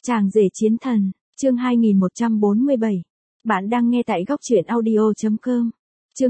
Chàng rể chiến thần, chương 2147. Bạn đang nghe tại góc truyện audio.com. Chương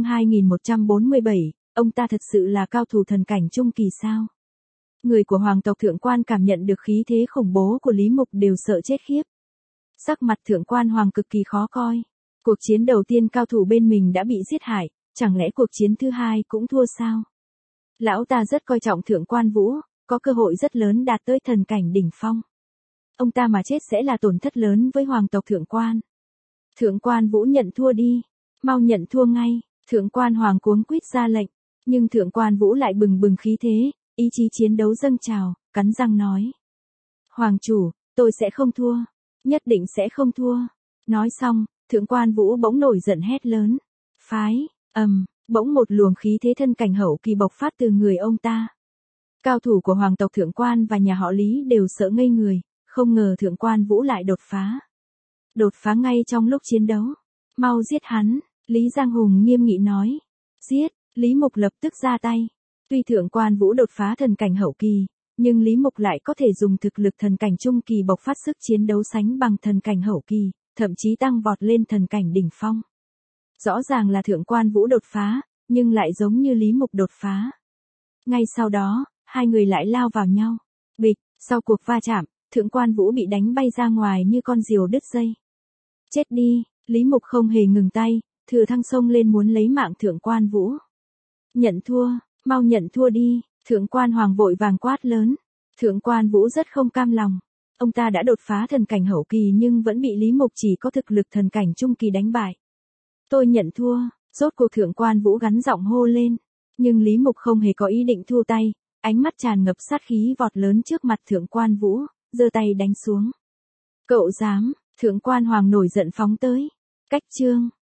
2147, ông ta thật sự là cao thủ thần cảnh trung kỳ sao? Người của hoàng tộc thượng quan cảm nhận được khí thế khủng bố của Lý Mục đều sợ chết khiếp. Sắc mặt thượng quan hoàng cực kỳ khó coi. Cuộc chiến đầu tiên cao thủ bên mình đã bị giết hại, chẳng lẽ cuộc chiến thứ hai cũng thua sao? Lão ta rất coi trọng thượng quan Vũ, có cơ hội rất lớn đạt tới thần cảnh đỉnh phong. Ông ta mà chết sẽ là tổn thất lớn với hoàng tộc thượng quan. Thượng quan Vũ nhận thua đi, mau nhận thua ngay, thượng quan hoàng cuống quýt ra lệnh, nhưng thượng quan Vũ lại bừng bừng khí thế, ý chí chiến đấu dâng trào, cắn răng nói. Hoàng chủ, tôi sẽ không thua, nhất định sẽ không thua. Nói xong, thượng quan Vũ bỗng nổi giận hét lớn. Phái, bỗng một luồng khí thế thân cảnh hậu kỳ bộc phát từ người ông ta. Cao thủ của hoàng tộc thượng quan và nhà họ Lý đều sợ ngây người, không ngờ thượng quan Vũ lại đột phá. Đột phá ngay trong lúc chiến đấu. Mau giết hắn, Lý Giang Hùng nghiêm nghị nói. Giết, Lý Mục lập tức ra tay. Tuy thượng quan Vũ đột phá thần cảnh hậu kỳ, nhưng Lý Mục lại có thể dùng thực lực thần cảnh trung kỳ bộc phát sức chiến đấu sánh bằng thần cảnh hậu kỳ, thậm chí tăng vọt lên thần cảnh đỉnh phong. Rõ ràng là thượng quan Vũ đột phá, nhưng lại giống như Lý Mục đột phá. Ngay sau đó, hai người lại lao vào nhau. Bịch, sau cuộc va chạm, thượng quan Vũ bị đánh bay ra ngoài như con diều đứt dây. Chết đi, Lý Mục không hề ngừng tay, thừa thăng xông lên muốn lấy mạng thượng quan Vũ. Nhận thua, mau nhận thua đi, thượng quan hoàng vội vàng quát lớn. Thượng quan Vũ rất không cam lòng. Ông ta đã đột phá thần cảnh hậu kỳ nhưng vẫn bị Lý Mục chỉ có thực lực thần cảnh trung kỳ đánh bại. Tôi nhận thua, rốt cuộc thượng quan Vũ gắn giọng hô lên. Nhưng Lý Mục không hề có ý định thu tay, ánh mắt tràn ngập sát khí vọt lớn trước mặt thượng quan Vũ, giơ tay đánh xuống. Cậu dám, thượng quan hoàng nổi giận phóng tới. Cách chương,